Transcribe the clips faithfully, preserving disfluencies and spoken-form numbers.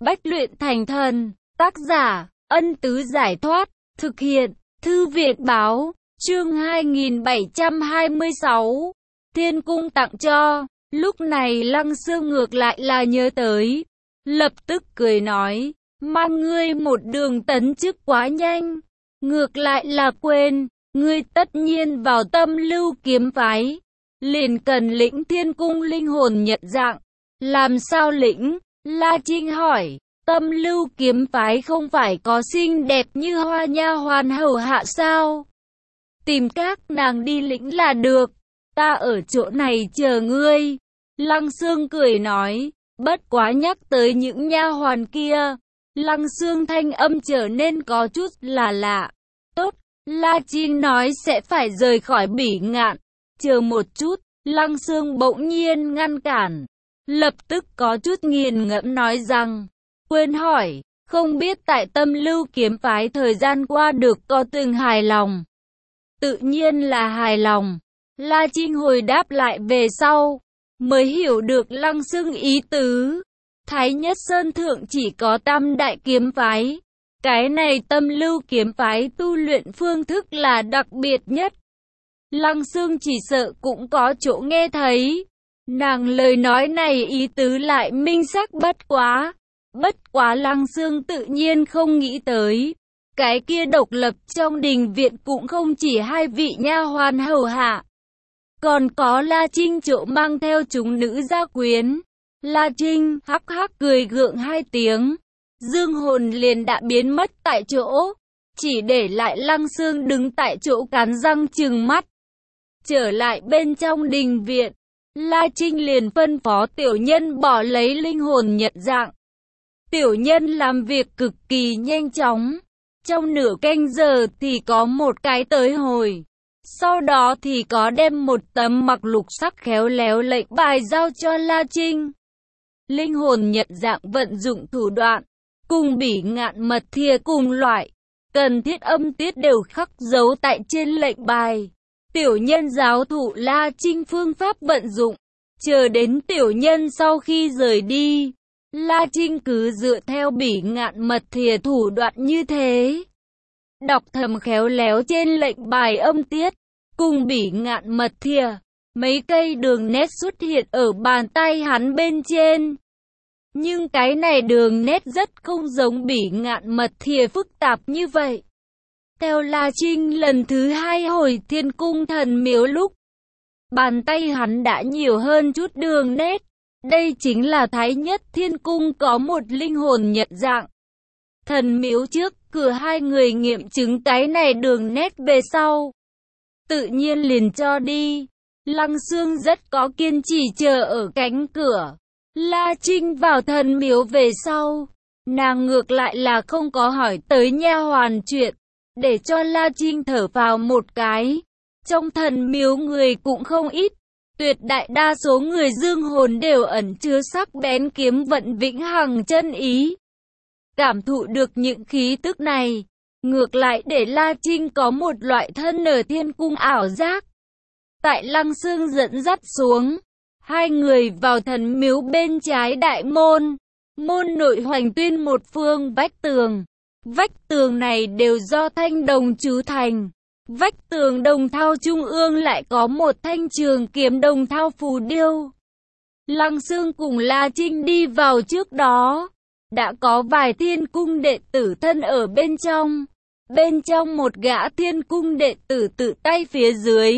Bách luyện thành thần. Tác giả, Ân Tứ Giải Thoát. Thực hiện, Thư viện Báo. Chương hai nghìn bảy trăm hai mươi sáu. Thiên cung tặng cho. Lúc này Lăng Xương ngược lại là nhớ tới. Lập tức cười nói, mang ngươi một đường tấn chức quá nhanh. Ngược lại là quên, ngươi tất nhiên vào Tâm Lưu kiếm phái. Liền cần lĩnh thiên cung linh hồn nhận dạng. Làm sao lĩnh? La Trinh hỏi. Tâm Lưu kiếm phái không phải có xinh đẹp như hoa nha hoàn hầu hạ sao? Tìm các nàng đi lĩnh là được. Ta ở chỗ này chờ ngươi. Lăng Xương cười nói. Bất quá nhắc tới những nha hoàn kia. Lăng Xương thanh âm trở nên có chút là lạ. Tốt, La Trinh nói sẽ phải rời khỏi Bỉ Ngạn. Chờ một chút, Lăng Xương bỗng nhiên ngăn cản. Lập tức có chút nghiền ngẫm nói rằng, quên hỏi, không biết tại Tâm Lưu kiếm phái thời gian qua được có từng hài lòng? Tự nhiên là hài lòng. La Trinh hồi đáp lại về sau, mới hiểu được Lăng Xương ý tứ. Thái Nhất Sơn Thượng chỉ có Tam Đại kiếm phái. Cái này Tâm Lưu kiếm phái tu luyện phương thức là đặc biệt nhất. Lăng Xương chỉ sợ cũng có chỗ nghe thấy. Nàng lời nói này ý tứ lại minh xác bất quá. Bất quá Lăng Xương tự nhiên không nghĩ tới. Cái kia độc lập trong đình viện cũng không chỉ hai vị nha hoàn hầu hạ. Còn có La Trinh chỗ mang theo chúng nữ gia quyến. La Trinh hắc hắc cười gượng hai tiếng. Dương hồn liền đã biến mất tại chỗ. Chỉ để lại Lăng Xương đứng tại chỗ cắn răng trừng mắt. Trở lại bên trong đình viện. La Trinh liền phân phó tiểu nhân bỏ lấy linh hồn nhận dạng. Tiểu nhân làm việc cực kỳ nhanh chóng. Trong nửa canh giờ thì có một cái tới hồi. Sau đó thì có đem một tấm mặc lục sắc khéo léo lệnh bài giao cho La Trinh. Linh hồn nhận dạng vận dụng thủ đoạn, cùng Bỉ Ngạn mật thìa cùng loại. Cần thiết âm tiết đều khắc dấu tại trên lệnh bài. Tiểu nhân giáo thụ La Trinh phương pháp vận dụng. Chờ đến tiểu nhân sau khi rời đi. La Trinh cứ dựa theo Bỉ Ngạn mật thìa thủ đoạn như thế. Đọc thầm khéo léo trên lệnh bài âm tiết. Cùng Bỉ Ngạn mật thìa. Mấy cây đường nét xuất hiện ở bàn tay hắn bên trên. Nhưng cái này đường nét rất không giống Bỉ Ngạn mật thìa phức tạp như vậy. Theo La Trinh lần thứ hai hồi Thiên Cung Thần Miếu lúc. Bàn tay hắn đã nhiều hơn chút đường nét. Đây chính là Thái Nhất Thiên Cung có một linh hồn nhận dạng. Thần miếu trước cửa hai người nghiệm chứng cái này đường nét về sau. Tự nhiên liền cho đi. Lăng Xương rất có kiên trì chờ ở cánh cửa. La Trinh vào thần miếu về sau. Nàng ngược lại là không có hỏi tới nha hoàn chuyện. Để cho La Trinh thở vào một cái. Trong thần miếu người cũng không ít. Tuyệt đại đa số người dương hồn đều ẩn chứa sắc bén kiếm vận vĩnh hằng chân ý. Cảm thụ được những khí tức này. Ngược lại để La Trinh có một loại thân ở thiên cung ảo giác. Tại Lăng Xương dẫn dắt xuống. Hai người vào thần miếu bên trái đại môn. Môn nội hoành tuyên một phương vách tường. Vách tường này đều do thanh đồng chú thành. Vách tường đồng thau trung ương lại có một thanh trường kiếm đồng thau phù điêu. Lăng Xương cùng La Trinh đi vào trước đó. Đã có vài thiên cung đệ tử thân ở bên trong. Bên trong một gã thiên cung đệ tử tự tay phía dưới.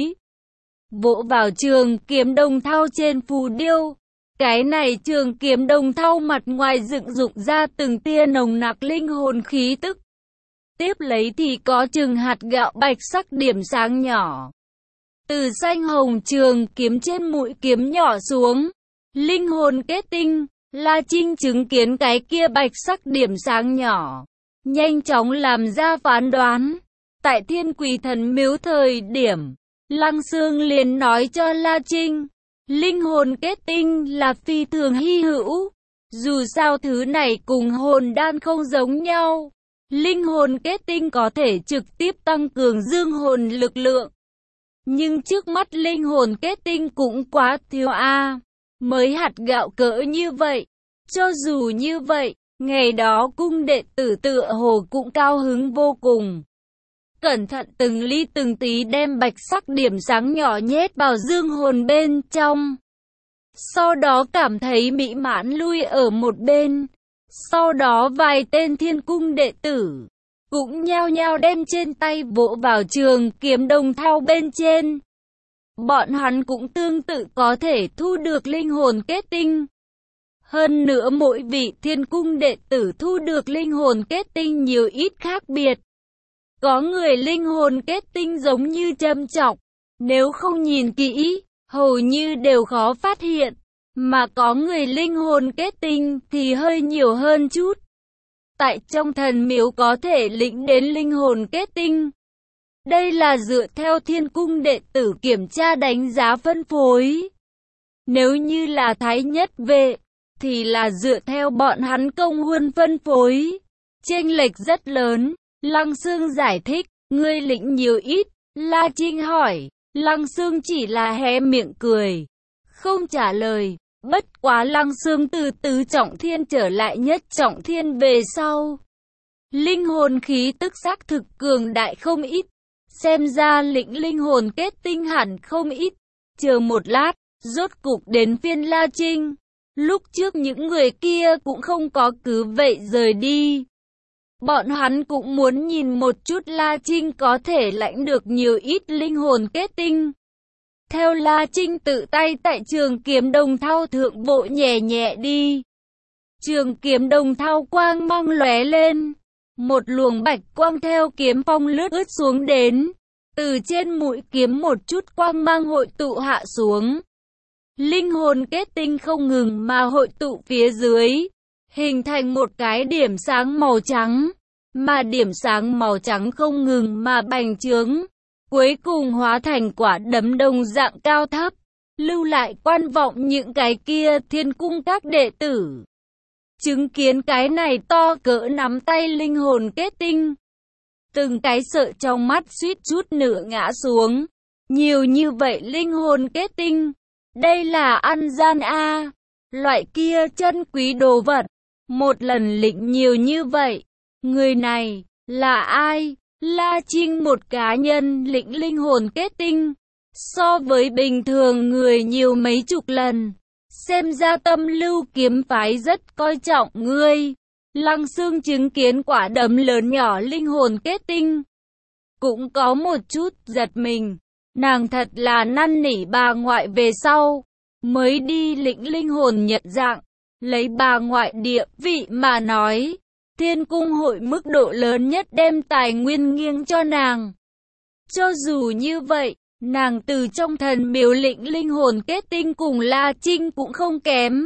Vỗ vào trường kiếm đồng thau trên phù điêu. Cái này trường kiếm đồng thau mặt ngoài dựng dụng ra từng tia nồng nặc linh hồn khí tức. Tiếp lấy thì có chừng hạt gạo bạch sắc điểm sáng nhỏ. Từ xanh hồng trường kiếm trên mũi kiếm nhỏ xuống. Linh hồn kết tinh. La Trinh chứng kiến cái kia bạch sắc điểm sáng nhỏ. Nhanh chóng làm ra phán đoán. Tại Thiên Quỷ Thần Miếu thời điểm. Lăng Xương liền nói cho La Trinh. Linh hồn kết tinh là phi thường hy hữu. Dù sao thứ này cùng hồn đan không giống nhau. Linh hồn kết tinh có thể trực tiếp tăng cường dương hồn lực lượng. Nhưng trước mắt linh hồn kết tinh cũng quá thiếu a. Mới hạt gạo cỡ như vậy. Cho dù như vậy, Ngày đó cung đệ tử tựa hồ cũng cao hứng vô cùng. Cẩn thận từng ly từng tí đem bạch sắc điểm sáng nhỏ nhét vào dương hồn bên trong. Sau đó cảm thấy mỹ mãn lui ở một bên. Sau đó vài tên thiên cung đệ tử cũng nhao nhao đem trên tay vỗ vào trường kiếm đồng thau bên trên. Bọn hắn cũng tương tự có thể thu được linh hồn kết tinh. Hơn nữa mỗi vị thiên cung đệ tử thu được linh hồn kết tinh nhiều ít khác biệt. Có người linh hồn kết tinh giống như châm chọc, nếu không nhìn kỹ, hầu như đều khó phát hiện. Mà có người linh hồn kết tinh thì hơi nhiều hơn chút. Tại trong thần miếu có thể lĩnh đến linh hồn kết tinh. Đây là dựa theo thiên cung đệ tử kiểm tra đánh giá phân phối. Nếu như là thái nhất vệ, thì là dựa theo bọn hắn công huân phân phối. Chênh lệch rất lớn. Lăng Xương giải thích, ngươi lĩnh nhiều ít. La Trinh hỏi, Lăng Xương chỉ là hé miệng cười, không trả lời. Bất quá Lăng Xương từ tứ trọng thiên trở lại nhất trọng thiên về sau. Linh hồn khí tức xác thực cường đại không ít. Xem ra lĩnh linh hồn kết tinh hẳn không ít. Chờ một lát, rốt cục đến phiên La Trinh. Lúc trước những người kia cũng không có cứ vậy rời đi. Bọn hắn cũng muốn nhìn một chút La Trinh có thể lãnh được nhiều ít linh hồn kết tinh. Theo La Trinh tự tay tại trường kiếm đồng thau thượng bộ nhẹ nhẹ đi. Trường kiếm đồng thau quang mang lóe lên. Một luồng bạch quang theo kiếm phong lướt ướt xuống đến. Từ trên mũi kiếm một chút quang mang hội tụ hạ xuống. Linh hồn kết tinh không ngừng mà hội tụ phía dưới. Hình thành một cái điểm sáng màu trắng. Mà điểm sáng màu trắng không ngừng mà bành trướng. Cuối cùng hóa thành quả đấm đồng dạng cao thấp, lưu lại quan vọng những cái kia thiên cung các đệ tử. Chứng kiến cái này to cỡ nắm tay linh hồn kết tinh. Từng cái sợ trong mắt suýt chút nữa ngã xuống. Nhiều như vậy linh hồn kết tinh. Đây là ăn gian a, loại kia chân quý đồ vật. Một lần lĩnh nhiều như vậy. Người này là ai? La Trinh một cá nhân lĩnh linh hồn kết tinh, so với bình thường người nhiều mấy chục lần. Xem ra Tâm Lưu kiếm phái rất coi trọng ngươi. Lăng Xương chứng kiến quả đấm lớn nhỏ linh hồn kết tinh, cũng có một chút giật mình. Nàng thật là năn nỉ bà ngoại về sau, mới đi lĩnh linh hồn nhận dạng. Lấy bà ngoại địa vị mà nói, Thiên cung hội mức độ lớn nhất đem tài nguyên nghiêng cho nàng. Cho dù như vậy, nàng từ trong thần miếu lĩnh linh hồn kết tinh cùng La Trinh cũng không kém.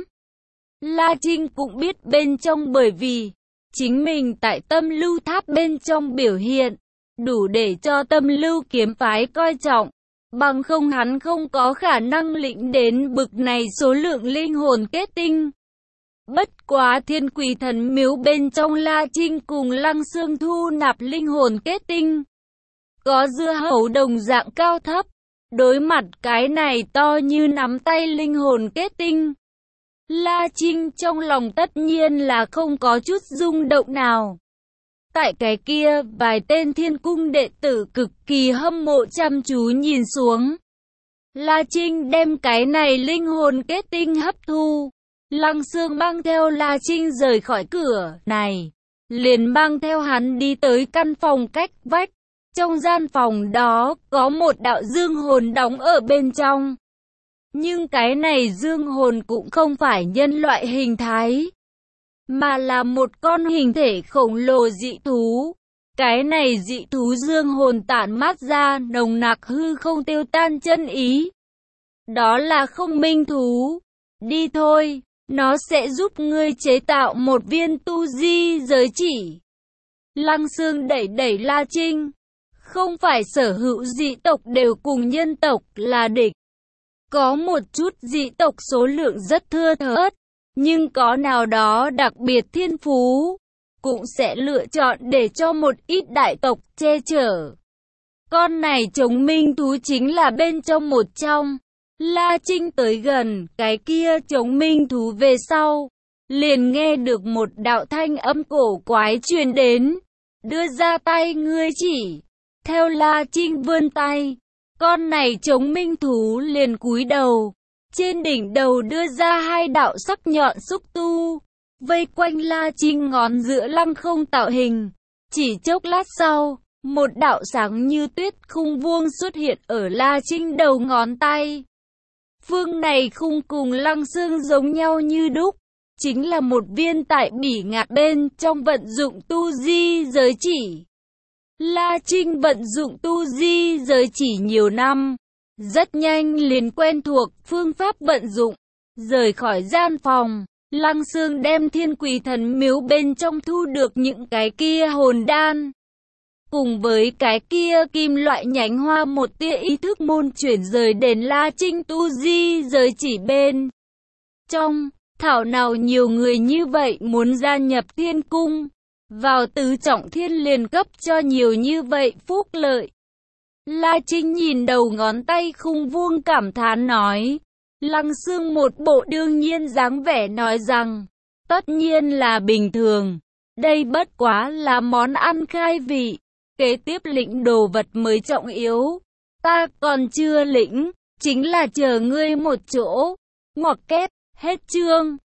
La Trinh cũng biết bên trong bởi vì chính mình tại Tâm Lưu Tháp bên trong biểu hiện, đủ để cho Tâm Lưu kiếm phái coi trọng. Bằng không hắn không có khả năng lĩnh đến bực này số lượng linh hồn kết tinh. Bất quá Thiên Quỷ Thần miếu bên trong La Trinh cùng Lăng Xương thu nạp linh hồn kết tinh. Có dưa hấu đồng dạng cao thấp. Đối mặt cái này to như nắm tay linh hồn kết tinh, La Trinh trong lòng tất nhiên là không có chút rung động nào. Tại cái kia, vài tên thiên cung đệ tử cực kỳ hâm mộ chăm chú nhìn xuống. La Trinh đem cái này linh hồn kết tinh hấp thu. Lăng Xương mang theo La Trinh rời khỏi cửa này, liền mang theo hắn đi tới căn phòng cách vách. Trong gian phòng đó, có một đạo dương hồn đóng ở bên trong. Nhưng cái này dương hồn cũng không phải nhân loại hình thái, mà là một con hình thể khổng lồ dị thú. Cái này dị thú dương hồn tản mát ra nồng nặc hư không tiêu tan chân ý. Đó là không minh thú. Đi thôi, nó sẽ giúp ngươi chế tạo một viên tu di giới chỉ. Lăng Xương đẩy đẩy La Trinh. Không phải sở hữu dị tộc đều cùng nhân tộc là địch. Có một chút dị tộc số lượng rất thưa thớt, nhưng có nào đó đặc biệt thiên phú, cũng sẽ lựa chọn để cho một ít đại tộc che chở. Con này chống minh thú chính là bên trong một trong. La Trinh tới gần cái kia chống minh thú về sau, liền nghe được một đạo thanh âm cổ quái truyền đến. Đưa ra tay ngươi chỉ. Theo La Trinh vươn tay, con này chống minh thú liền cúi đầu. Trên đỉnh đầu đưa ra hai đạo sắc nhọn xúc tu, vây quanh La Trinh ngón giữa lăng không tạo hình. Chỉ chốc lát sau, một đạo sáng như tuyết khung vuông xuất hiện ở La Trinh đầu ngón tay. Phương này khung cùng lăng xương giống nhau như đúc, chính là một viên tại bỉ ngạn bên trong vận dụng tu di giới chỉ. La Trinh vận dụng tu di giới chỉ nhiều năm, rất nhanh liền quen thuộc phương pháp vận dụng. Rời khỏi gian phòng, Lăng Xương đem Thiên Quỷ Thần Miếu bên trong thu được những cái kia hồn đan, cùng với cái kia kim loại nhánh hoa một tia ý thức môn chuyển rời đến La Trinh tu di giới chỉ bên trong. Thảo nào nhiều người như vậy muốn gia nhập thiên cung, vào tứ trọng thiên liền cấp cho nhiều như vậy phúc lợi. La Trinh nhìn đầu ngón tay khung vuông cảm thán nói. Lăng Xương một bộ đương nhiên dáng vẻ nói rằng, tất nhiên là bình thường, đây bất quá là món ăn khai vị, kế tiếp lĩnh đồ vật mới trọng yếu, ta còn chưa lĩnh, chính là chờ ngươi một chỗ. Ngoặc kép, hết chương.